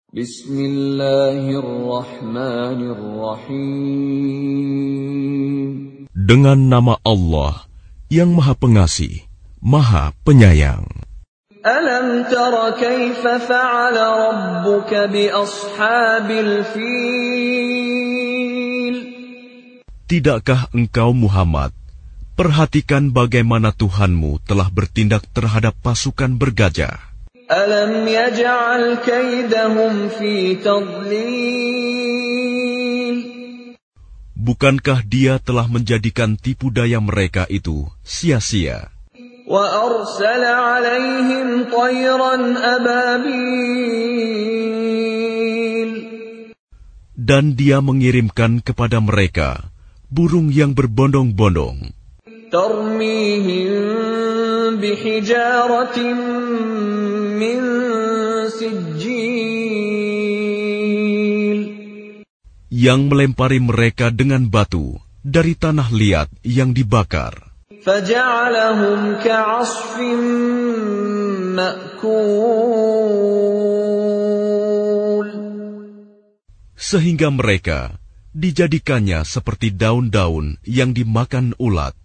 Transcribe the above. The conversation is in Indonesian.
Bismillahirrahmanirrahim. Dengan nama Allah yang Maha Pengasih, Maha Penyayang. Alam tara kaifa fa'ala rabbuka bi ashabil fil? Tidakkah engkau Muhammad perhatikan bagaimana Tuhanmu telah bertindak terhadap pasukan bergajah? Alam yaj'al kaidahum fi tadlil? Bukankah Dia telah menjadikan tipu daya mereka itu sia-sia? Wa arsala 'alaihim tayran ababil. Dan Dia mengirimkan kepada mereka burung yang berbondong-bondong. Tarmihim bihijaratin min sijil. Yang melempari mereka dengan batu dari tanah liat yang dibakar. فَجَعَلَهُمْ كَعَصْفٍ مَأْكُولٍ. Sehingga mereka dijadikannya seperti daun-daun yang dimakan ulat.